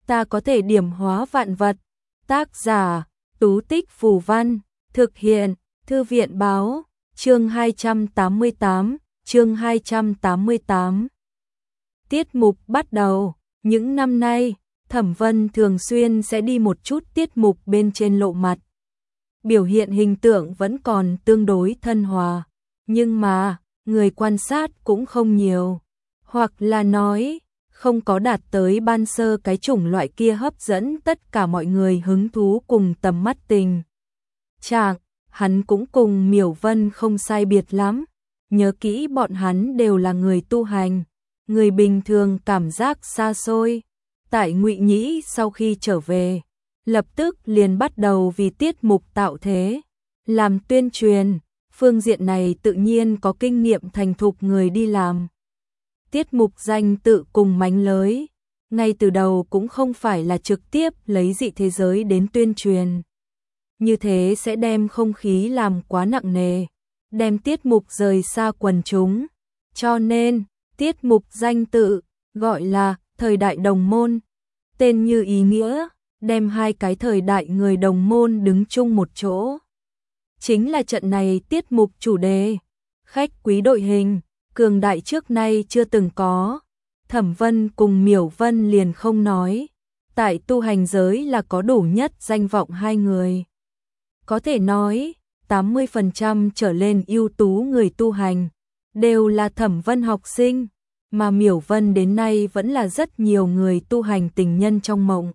ta có thể điểm hóa vạn vật. Tác giả, Tú Tích Phù Văn, thực hiện, Thư viện Báo, chương 288, chương 288. Tiết mục bắt đầu, những năm nay, Thẩm Vân thường xuyên sẽ đi một chút tiết mục bên trên lộ mặt. Biểu hiện hình tượng vẫn còn tương đối thân hòa, nhưng mà, người quan sát cũng không nhiều, hoặc là nói, không có đạt tới ban sơ cái chủng loại kia hấp dẫn tất cả mọi người hứng thú cùng tầm mắt tình trạng. Hắn cũng cùng Miểu Vân không sai biệt lắm, nhớ kỹ bọn hắn đều là người tu hành, người bình thường cảm giác xa xôi. Tại Ngụy Nhĩ sau khi trở về, lập tức liền bắt đầu vì tiết mục tạo thế, làm tuyên truyền, phương diện này tự nhiên có kinh nghiệm thành thục người đi làm. Tiết mục danh tự cùng mánh lới, ngay từ đầu cũng không phải là trực tiếp lấy dị thế giới đến tuyên truyền. Như thế sẽ đem không khí làm quá nặng nề, đem tiết mục rời xa quần chúng. Cho nên, tiết mục danh tự, gọi là Thời đại đồng môn. Tên như ý nghĩa, đem hai cái thời đại người đồng môn đứng chung một chỗ. Chính là trận này tiết mục chủ đề, khách quý đội hình, cường đại trước nay chưa từng có. Thẩm Vân cùng Miểu Vân liền không nói, tại tu hành giới là có đủ nhất danh vọng hai người. Có thể nói, 80% trở lên ưu tú người tu hành, đều là Thẩm Vân học sinh, mà Miểu Vân đến nay vẫn là rất nhiều người tu hành tình nhân trong mộng.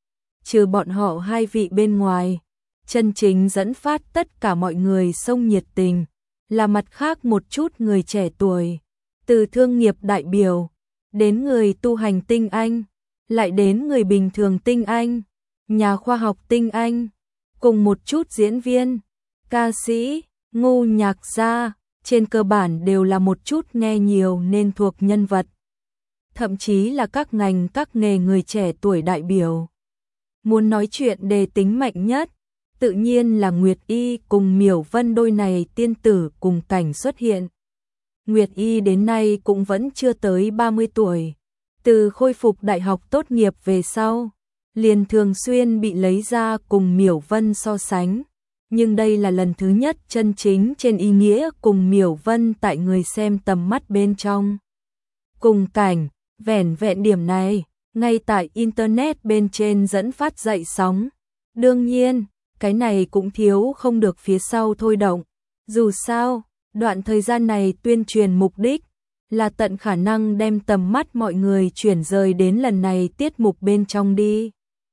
Trừ bọn họ hai vị bên ngoài, chân chính dẫn phát tất cả mọi người sông nhiệt tình, là mặt khác một chút người trẻ tuổi, từ thương nghiệp đại biểu, đến người tu hành tinh anh, lại đến người bình thường tinh anh, nhà khoa học tinh anh, cùng một chút diễn viên, ca sĩ, ngu nhạc gia, trên cơ bản đều là một chút nghe nhiều nên thuộc nhân vật. Thậm chí là các ngành các nghề người trẻ tuổi đại biểu. Muốn nói chuyện đề tính mạnh nhất, tự nhiên là Nguyệt Y cùng Miểu Vân đôi này tiên tử cùng cảnh xuất hiện. Nguyệt Y đến nay cũng vẫn chưa tới 30 tuổi, từ khôi phục đại học tốt nghiệp về sau, liền thường xuyên bị lấy ra cùng Miểu Vân so sánh. Nhưng đây là lần thứ nhất chân chính trên ý nghĩa cùng Miểu Vân tại người xem tầm mắt bên trong. Cùng cảnh, vẻn vẹn điểm này, ngay tại Internet bên trên dẫn phát dậy sóng. Đương nhiên, cái này cũng thiếu không được phía sau thôi động. Dù sao, đoạn thời gian này tuyên truyền mục đích là tận khả năng đem tầm mắt mọi người chuyển rời đến lần này tiết mục bên trong đi.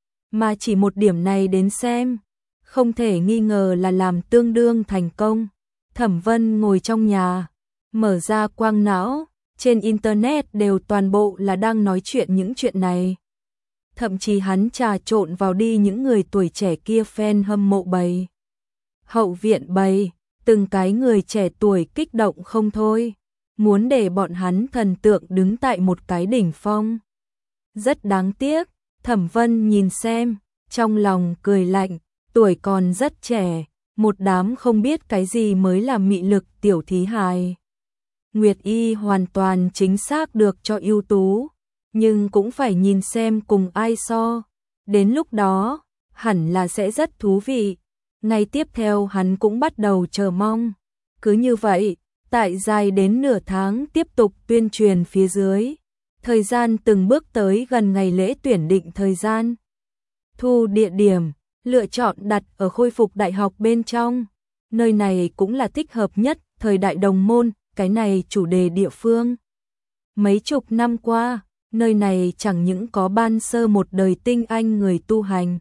Mà chỉ một điểm này đến xem, không thể nghi ngờ là làm tương đương thành công. Thẩm Vân ngồi trong nhà, mở ra quang não, trên Internet đều toàn bộ là đang nói chuyện những chuyện này. Thậm chí hắn trà trộn vào đi những người tuổi trẻ kia fan hâm mộ bầy. Hậu viện bầy, từng cái người trẻ tuổi kích động không thôi, muốn để bọn hắn thần tượng đứng tại một cái đỉnh phong. Rất đáng tiếc, Thẩm Vân nhìn xem, trong lòng cười lạnh, tuổi còn rất trẻ, một đám không biết cái gì mới là mị lực tiểu thí hài. Nguyệt Y hoàn toàn chính xác được cho ưu tú, nhưng cũng phải nhìn xem cùng ai so. Đến lúc đó, hẳn là sẽ rất thú vị. Ngày tiếp theo hắn cũng bắt đầu chờ mong. Cứ như vậy, tại dài đến nửa tháng tiếp tục tuyên truyền phía dưới. Thời gian từng bước tới gần ngày lễ tuyển định thời gian. Thu địa điểm, lựa chọn đặt ở khôi phục đại học bên trong. Nơi này cũng là thích hợp nhất, thời đại đồng môn, cái này chủ đề địa phương. Mấy chục năm qua, nơi này chẳng những có ban sơ một đời tinh anh người tu hành,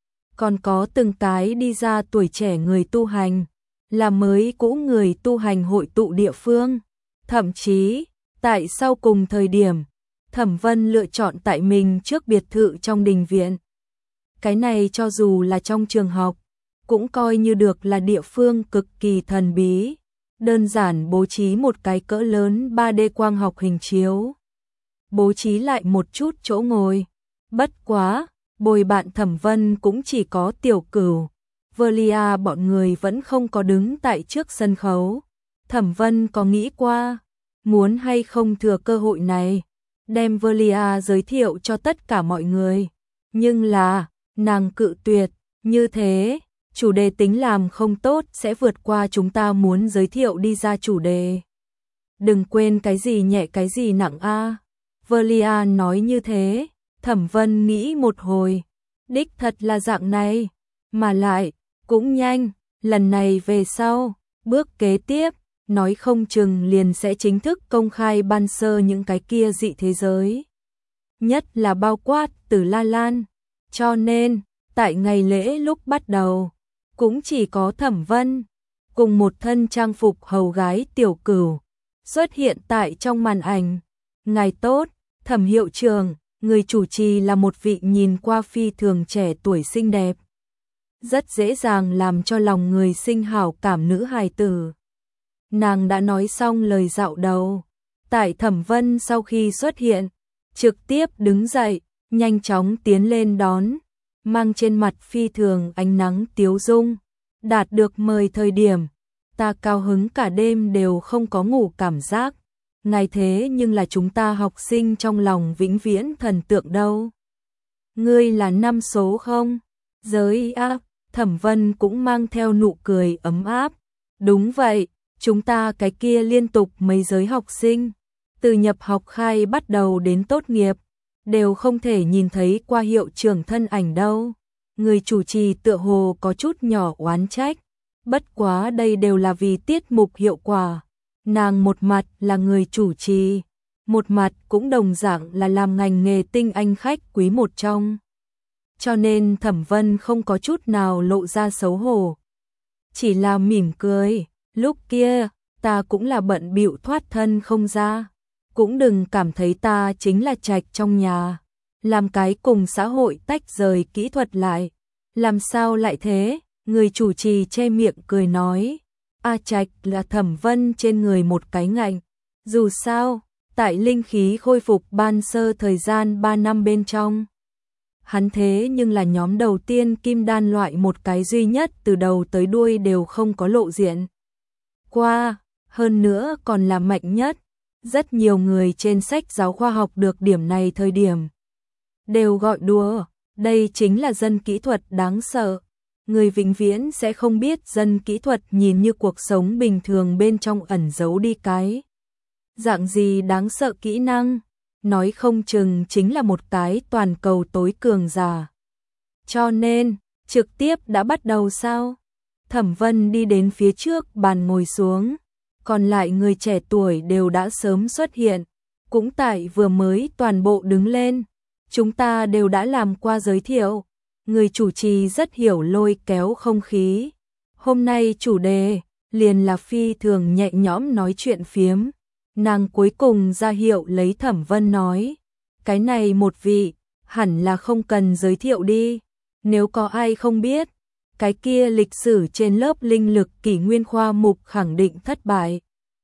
còn có từng cái đi ra tuổi trẻ người tu hành, là mới cũ người tu hành hội tụ địa phương. Thậm chí, tại sau cùng thời điểm, Thẩm Vân lựa chọn tại mình trước biệt thự trong đình viện. Cái này cho dù là trong trường học, cũng coi như được là địa phương cực kỳ thần bí. Đơn giản bố trí một cái cỡ lớn 3D quang học hình chiếu. Bố trí lại một chút chỗ ngồi. Bất quá, bồi bạn Thẩm Vân cũng chỉ có Tiểu Cửu. Velia bọn người vẫn không có đứng tại trước sân khấu. Thẩm Vân có nghĩ qua, muốn hay không thừa cơ hội này, đem Velia giới thiệu cho tất cả mọi người. Nhưng là, nàng cự tuyệt, như thế, chủ đề tính làm không tốt sẽ vượt qua chúng ta muốn giới thiệu đi ra chủ đề. Đừng quên cái gì nhẹ cái gì nặng a. Velia nói như thế, Thẩm Vân nghĩ một hồi, đích thật là dạng này, mà lại, cũng nhanh, lần này về sau, bước kế tiếp, nói không chừng liền sẽ chính thức công khai ban sơ những cái kia dị thế giới. Nhất là bao quát từ La Lan, cho nên, tại ngày lễ lúc bắt đầu, cũng chỉ có Thẩm Vân, cùng một thân trang phục hầu gái Tiểu Cửu, xuất hiện tại trong màn ảnh. Ngài tốt, Thẩm hiệu trưởng, người chủ trì là một vị nhìn qua phi thường trẻ tuổi xinh đẹp. Rất dễ dàng làm cho lòng người sinh hảo cảm nữ hài tử. Nàng đã nói xong lời dạo đầu. Tại Thẩm Vân sau khi xuất hiện, trực tiếp đứng dậy, nhanh chóng tiến lên đón, mang trên mặt phi thường ánh nắng tiếu dung. Đạt được mời thời điểm, ta cao hứng cả đêm đều không có ngủ cảm giác. Ngài thế nhưng là chúng ta học sinh trong lòng vĩnh viễn thần tượng đâu. Ngươi là năm số không? Giới áp, Thẩm Vân cũng mang theo nụ cười ấm áp. Đúng vậy, chúng ta cái kia liên tục mấy giới học sinh, từ nhập học khai bắt đầu đến tốt nghiệp, đều không thể nhìn thấy qua hiệu trưởng thân ảnh đâu. Người chủ trì tựa hồ có chút nhỏ oán trách, bất quá đây đều là vì tiết mục hiệu quả. Nàng một mặt là người chủ trì, một mặt cũng đồng dạng là làm ngành nghề tinh anh khách quý một trong. Cho nên Thẩm Vân không có chút nào lộ ra xấu hổ, chỉ là mỉm cười. Lúc kia, ta cũng là bận bịu thoát thân không ra, cũng đừng cảm thấy ta chính là trạch trong nhà, làm cái cùng xã hội tách rời kỹ thuật lại. Làm sao lại thế? Người chủ trì che miệng cười nói. A Trạch là Thẩm Vân trên người một cái ngạnh. Dù sao, tại linh khí khôi phục ban sơ thời gian 3 năm bên trong, hắn thế nhưng là nhóm đầu tiên kim đan loại một cái duy nhất từ đầu tới đuôi đều không có lộ diện qua, hơn nữa còn là mạnh nhất. Rất nhiều người trên sách giáo khoa học được điểm này thời điểm đều gọi đùa, đây chính là dân kỹ thuật đáng sợ. Người vĩnh viễn sẽ không biết dân kỹ thuật nhìn như cuộc sống bình thường bên trong ẩn giấu đi cái dạng gì đáng sợ kỹ năng, nói không chừng chính là một cái toàn cầu tối cường giả. Cho nên, trực tiếp đã bắt đầu sao? Thẩm Vân đi đến phía trước bàn ngồi xuống, còn lại người trẻ tuổi đều đã sớm xuất hiện, cũng tại vừa mới toàn bộ đứng lên. Chúng ta đều đã làm qua giới thiệu. Người chủ trì rất hiểu lôi kéo không khí. Hôm nay chủ đề liền là phi thường nhẹ nhõm nói chuyện phiếm. Nàng cuối cùng ra hiệu lấy Thẩm Vân nói, cái này một vị, hẳn là không cần giới thiệu đi. Nếu có ai không biết, cái kia lịch sử trên lớp linh lực kỷ nguyên khoa mục khẳng định thất bại.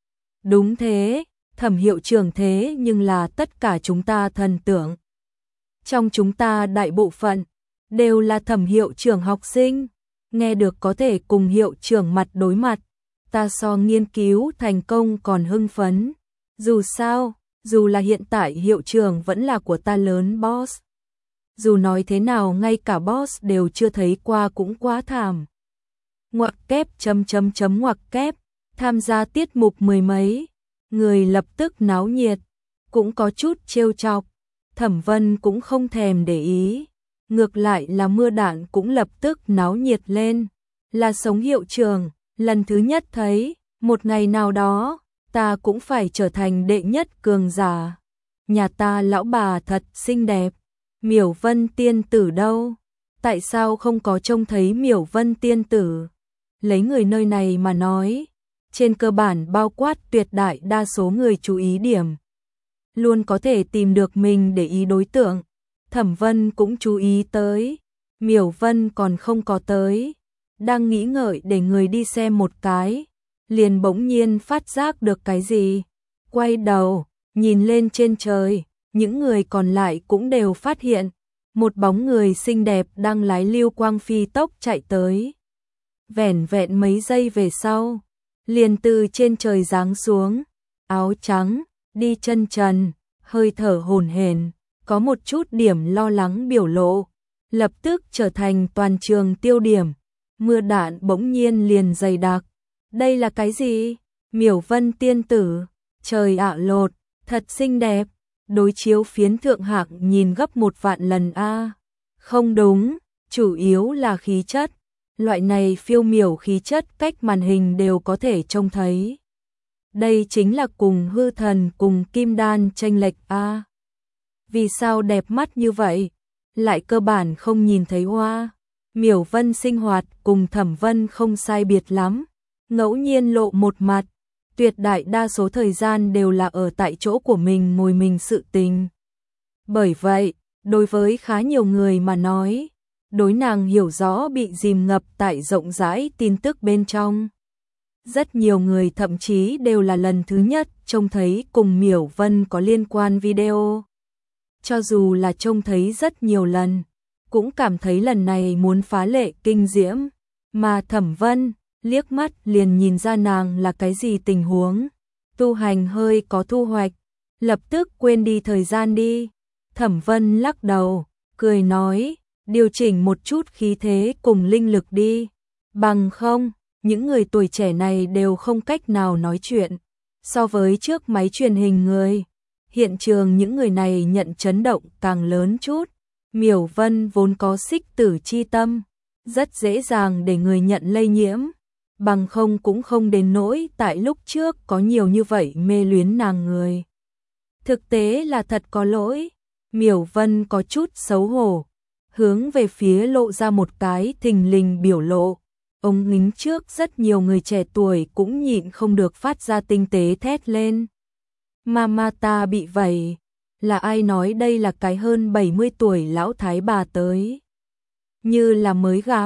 Đúng thế, Thẩm hiệu trưởng thế nhưng là tất cả chúng ta thần tượng. Trong chúng ta đại bộ phận đều là Thẩm hiệu trưởng học sinh, nghe được có thể cùng hiệu trưởng mặt đối mặt, ta so nghiên cứu thành công còn hưng phấn. Dù sao, dù là hiện tại hiệu trưởng vẫn là của ta lớn boss. Dù nói thế nào ngay cả boss đều chưa thấy qua cũng quá thảm. Ngoặc kép ngoặc kép, tham gia tiết mục mười mấy, người lập tức náo nhiệt, cũng có chút trêu chọc. Thẩm Vân cũng không thèm để ý, ngược lại là mưa đạn cũng lập tức náo nhiệt lên. Là sống hiệu trưởng, lần thứ nhất thấy, một ngày nào đó, ta cũng phải trở thành đệ nhất cường giả. Nhà ta lão bà thật xinh đẹp, Miểu Vân tiên tử đâu? Tại sao không có trông thấy Miểu Vân tiên tử? Lấy người nơi này mà nói, trên cơ bản bao quát tuyệt đại đa số người chú ý điểm, luôn có thể tìm được mình để ý đối tượng. Thẩm Vân cũng chú ý tới, Miểu Vân còn không có tới, đang nghĩ ngợi để người đi xem một cái, liền bỗng nhiên phát giác được cái gì, quay đầu, nhìn lên trên trời, những người còn lại cũng đều phát hiện, một bóng người xinh đẹp đang lái lưu quang phi tốc chạy tới. Vẻn vẹn mấy giây về sau, liền từ trên trời giáng xuống, áo trắng, đi chân trần, hơi thở hổn hển, có một chút điểm lo lắng biểu lộ, lập tức trở thành toàn trường tiêu điểm. Mưa đạn bỗng nhiên liền dày đặc. Đây là cái gì? Miểu Vân tiên tử, trời ạ lột, thật xinh đẹp. Đối chiếu phiến thượng hạng nhìn gấp 1.000.000 lần a. Không đúng, chủ yếu là khí chất. Loại này phiêu miểu khí chất cách màn hình đều có thể trông thấy. Đây chính là cùng hư thần cùng kim đan chênh lệch a. Vì sao đẹp mắt như vậy? Lại cơ bản không nhìn thấy hoa. Miểu Vân sinh hoạt cùng Thẩm Vân không sai biệt lắm. Ngẫu nhiên lộ một mặt. Tuyệt đại đa số thời gian đều là ở tại chỗ của mình ngồi mình sự tình. Bởi vậy, đối với khá nhiều người mà nói, đối nàng hiểu rõ bị dìm ngập tại rộng rãi tin tức bên trong. Rất nhiều người thậm chí đều là lần thứ nhất trông thấy cùng Miểu Vân có liên quan video. Cho dù là trông thấy rất nhiều lần, cũng cảm thấy lần này muốn phá lệ kinh diễm, mà Thẩm Vân liếc mắt liền nhìn ra nàng là cái gì tình huống. Tu hành hơi có thu hoạch, lập tức quên đi thời gian đi. Thẩm Vân lắc đầu, cười nói, điều chỉnh một chút khí thế cùng linh lực đi. Bằng không, những người tuổi trẻ này đều không cách nào nói chuyện. So với trước máy truyền hình người, hiện trường những người này nhận chấn động càng lớn chút. Miểu Vân vốn có xích tử chi tâm, rất dễ dàng để người nhận lây nhiễm. Bằng không cũng không đến nỗi tại lúc trước có nhiều như vậy mê luyến nàng người. Thực tế là thật có lỗi. Miểu Vân có chút xấu hổ, hướng về phía lộ ra một cái thình lình biểu lộ. Ông ngính trước rất nhiều người trẻ tuổi cũng nhịn không được phát ra tinh tế thét lên. Mama ta bị vậy, là ai nói đây là cái hơn 70 tuổi lão thái bà tới. Như là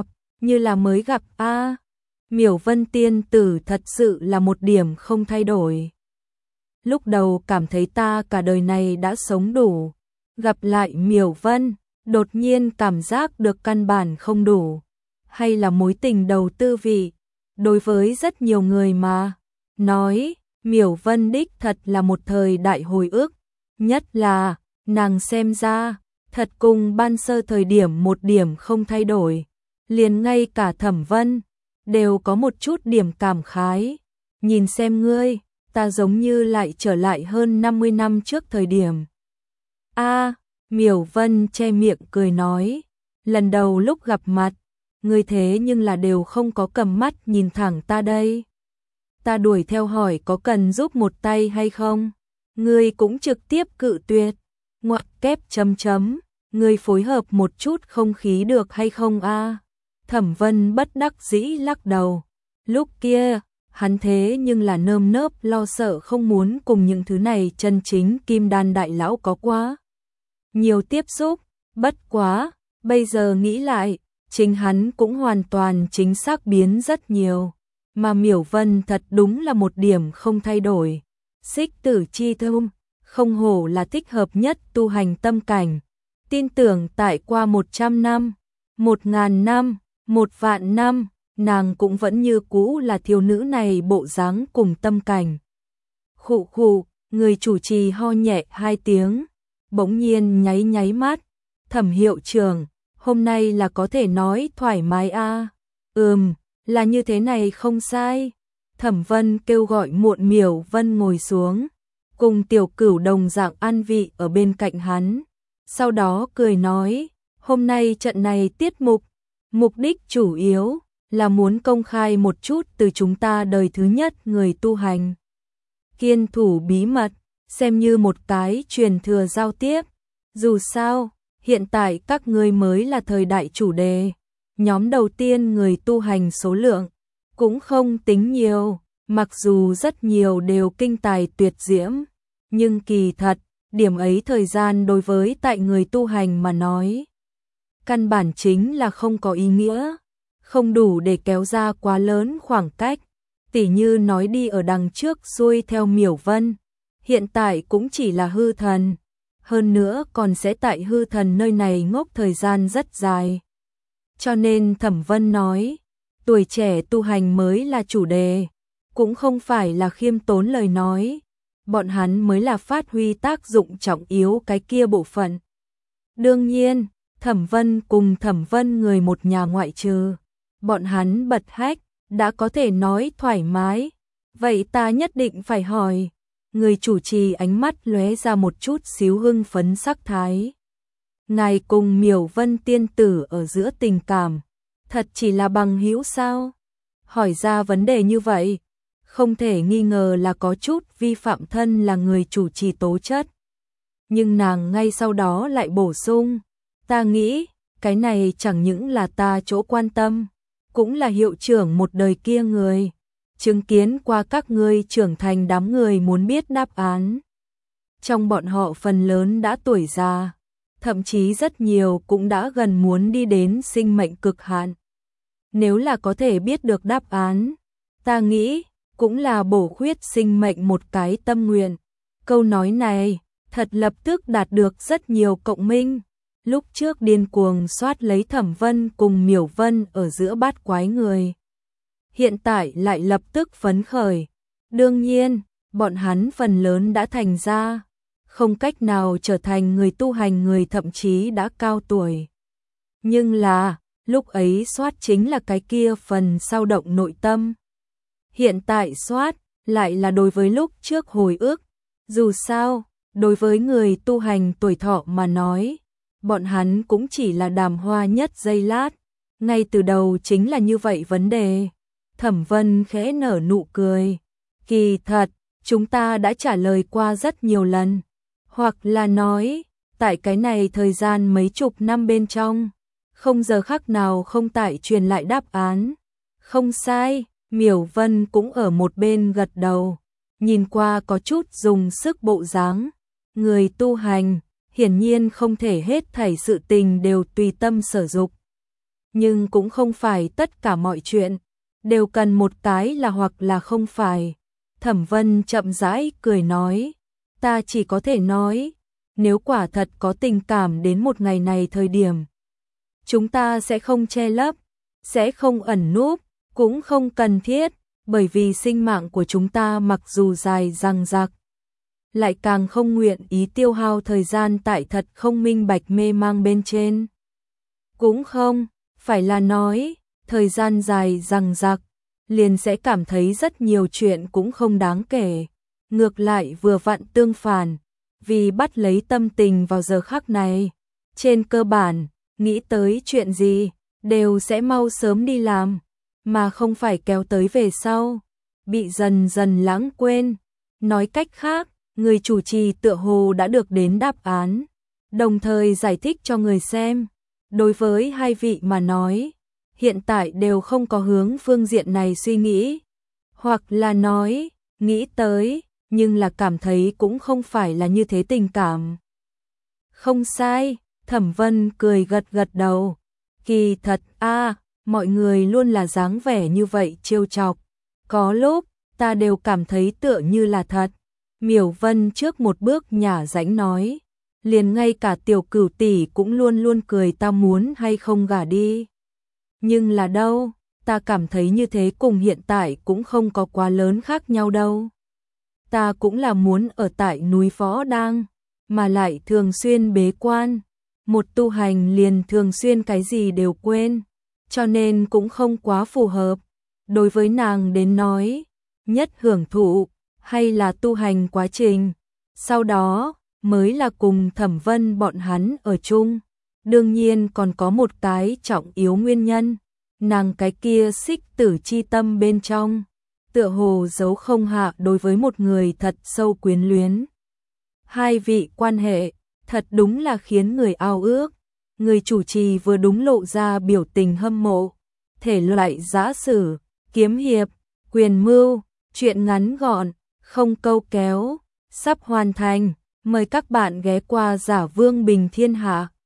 mới gặp a. Miểu Vân tiên tử thật sự là một điểm không thay đổi. Lúc đầu cảm thấy ta cả đời này đã sống đủ. Gặp lại Miểu Vân, đột nhiên cảm giác được căn bản không đủ. Hay là mối tình đầu tư vị. Đối với rất nhiều người mà nói, Miểu Vân đích thật là một thời đại hồi ức. Nhất là, nàng xem ra, thật cùng ban sơ thời điểm một điểm không thay đổi. Liền ngay cả Thẩm Vân đều có một chút điểm cảm khái. Nhìn xem ngươi, ta giống như lại trở lại hơn 50 năm trước thời điểm. A, Miểu Vân che miệng cười nói, lần đầu lúc gặp mặt, ngươi thế nhưng là đều không có cầm mắt nhìn thẳng ta đây. Ta đuổi theo hỏi có cần giúp một tay hay không? Ngươi cũng trực tiếp cự tuyệt. Ngoặc kép chấm chấm, ngươi phối hợp một chút không khí được hay không a? Thẩm Vân bất đắc dĩ lắc đầu. Lúc kia, hắn thế nhưng là nơm nớp lo sợ không muốn cùng những thứ này chân chính kim đan đại lão có quá nhiều tiếp xúc. Bất quá, bây giờ nghĩ lại, chính hắn cũng hoàn toàn chính xác biến rất nhiều. Mà Miểu Vân thật đúng là một điểm không thay đổi. Xích tử chi thum, không hổ là thích hợp nhất tu hành tâm cảnh. Tin tưởng tại qua 100 năm, 1000 năm, 1.000.000 năm, nàng cũng vẫn như cũ là thiếu nữ này bộ dáng cùng tâm cảnh. Khụ khụ, người chủ trì ho nhẹ 2 tiếng, bỗng nhiên nháy mắt. Thẩm hiệu trưởng, hôm nay là có thể nói thoải mái a? Là như thế này không sai. Thẩm Vân kêu gọi Muộn Miểu Vân ngồi xuống, cùng Tiểu Cửu đồng dạng an vị ở bên cạnh hắn. Sau đó cười nói, hôm nay trận này tiết mục, mục đích chủ yếu là muốn công khai một chút từ chúng ta đời thứ nhất người tu hành. Kiên thủ bí mật, xem như một cái truyền thừa giao tiếp. Dù sao, hiện tại các ngươi mới là thời đại chủ đề. Nhóm đầu tiên người tu hành số lượng cũng không tính nhiều, mặc dù rất nhiều đều kinh tài tuyệt diễm, nhưng kỳ thật, điểm ấy thời gian đối với tại người tu hành mà nói, căn bản chính là không có ý nghĩa, không đủ để kéo ra quá lớn khoảng cách. Tỉ như nói đi ở đằng trước xuôi theo Miểu Vân, hiện tại cũng chỉ là hư thần, hơn nữa còn sẽ tại hư thần nơi này ngốc thời gian rất dài. Cho nên Thẩm Vân nói, tuổi trẻ tu hành mới là chủ đề, cũng không phải là khiêm tốn lời nói, bọn hắn mới là phát huy tác dụng trọng yếu cái kia bộ phận. Đương nhiên, Thẩm Vân cùng Thẩm Vân người một nhà ngoại trừ bọn hắn bật hách, đã có thể nói thoải mái. Vậy ta nhất định phải hỏi. Người chủ trì ánh mắt lóe ra một chút xíu hưng phấn sắc thái. Ngài cùng Miểu Vân tiên tử ở giữa tình cảm, thật chỉ là bằng hữu sao? Hỏi ra vấn đề như vậy, không thể nghi ngờ là có chút vi phạm thân là người chủ trì tố chất. Nhưng nàng ngay sau đó lại bổ sung, ta nghĩ, cái này chẳng những là ta chỗ quan tâm, cũng là hiệu trưởng một đời kia người, chứng kiến qua các ngươi trưởng thành đám người muốn biết đáp án. Trong bọn họ phần lớn đã tuổi già, thậm chí rất nhiều cũng đã gần muốn đi đến sinh mệnh cực hạn. Nếu là có thể biết được đáp án, ta nghĩ, cũng là bổ khuyết sinh mệnh một cái tâm nguyện. Câu nói này, thật lập tức đạt được rất nhiều cộng minh. Lúc trước điên cuồng soát lấy Thẩm Vân cùng Miểu Vân ở giữa bát quái người. Hiện tại lại lập tức phấn khởi. Đương nhiên, bọn hắn phần lớn đã thành ra, không cách nào trở thành người tu hành, người thậm chí đã cao tuổi. Nhưng là, lúc ấy soát chính là cái kia phần sao động nội tâm. Hiện tại soát, lại là đối với lúc trước hồi ức. Dù sao, đối với người tu hành tuổi thọ mà nói, bọn hắn cũng chỉ là đàm hoa nhất giây lát. Ngay từ đầu chính là như vậy vấn đề. Thẩm Vân khẽ nở nụ cười. Kỳ thật, chúng ta đã trả lời qua rất nhiều lần. Hoặc là nói, tại cái này thời gian mấy chục năm bên trong, không giờ khắc nào không tại truyền lại đáp án. Không sai, Miểu Vân cũng ở một bên gật đầu, nhìn qua có chút dùng sức bộ dáng. Người tu hành, hiển nhiên không thể hết thảy sự tình đều tùy tâm sở dục. Nhưng cũng không phải tất cả mọi chuyện đều cần một cái là hoặc là không phải. Thẩm Vân chậm rãi cười nói, ta chỉ có thể nói, nếu quả thật có tình cảm đến một ngày này thời điểm, chúng ta sẽ không che lấp, sẽ không ẩn núp, cũng không cần thiết, bởi vì sinh mạng của chúng ta mặc dù dài dằng dặc, lại càng không nguyện ý tiêu hao thời gian tại thật không minh bạch mê mang bên trên. Cũng không, phải là nói, thời gian dài dằng dặc, liền sẽ cảm thấy rất nhiều chuyện cũng không đáng kể. Ngược lại vừa vặn tương phản, vì bắt lấy tâm tình vào giờ khắc này. Trên cơ bản, nghĩ tới chuyện gì, đều sẽ mau sớm đi làm, mà không phải kéo tới về sau, bị dần dần lãng quên. Nói cách khác, người chủ trì tựa hồ đã được đến đáp án, đồng thời giải thích cho người xem. Đối với hai vị mà nói, hiện tại đều không có hướng phương diện này suy nghĩ, hoặc là nói, nghĩ tới, nhưng là cảm thấy cũng không phải là như thế tình cảm. Không sai, Thẩm Vân cười gật gật đầu. Kỳ thật mọi người luôn là dáng vẻ như vậy trêu chọc. Có lúc, ta đều cảm thấy tựa như là thật. Miểu Vân trước một bước nhả rãnh nói, liền ngay cả Tiểu Cửu tỷ cũng luôn luôn cười ta muốn hay không gả đi. Nhưng là đâu, ta cảm thấy như thế cùng hiện tại cũng không có quá lớn khác nhau đâu. Ta cũng là muốn ở tại núi Võ Đang, mà lại thường xuyên bế quan. Một tu hành liền thường xuyên cái gì đều quên, cho nên cũng không quá phù hợp. Đối với nàng đến nói, nhất hưởng thụ, hay là tu hành quá trình, sau đó mới là cùng Thẩm Vân bọn hắn ở chung. Đương nhiên còn có một cái trọng yếu nguyên nhân, nàng cái kia xích tử chi tâm bên trong, tựa hồ giấu không hạ đối với một người thật sâu quyến luyến. Hai vị quan hệ, thật đúng là khiến người ao ước. Người chủ trì vừa đúng lộ ra biểu tình hâm mộ. Thể loại giã sử, kiếm hiệp, quyền mưu, truyện ngắn gọn, không câu kéo, sắp hoàn thành. Mời các bạn ghé qua Giả Vương Bình Thiên Hạ.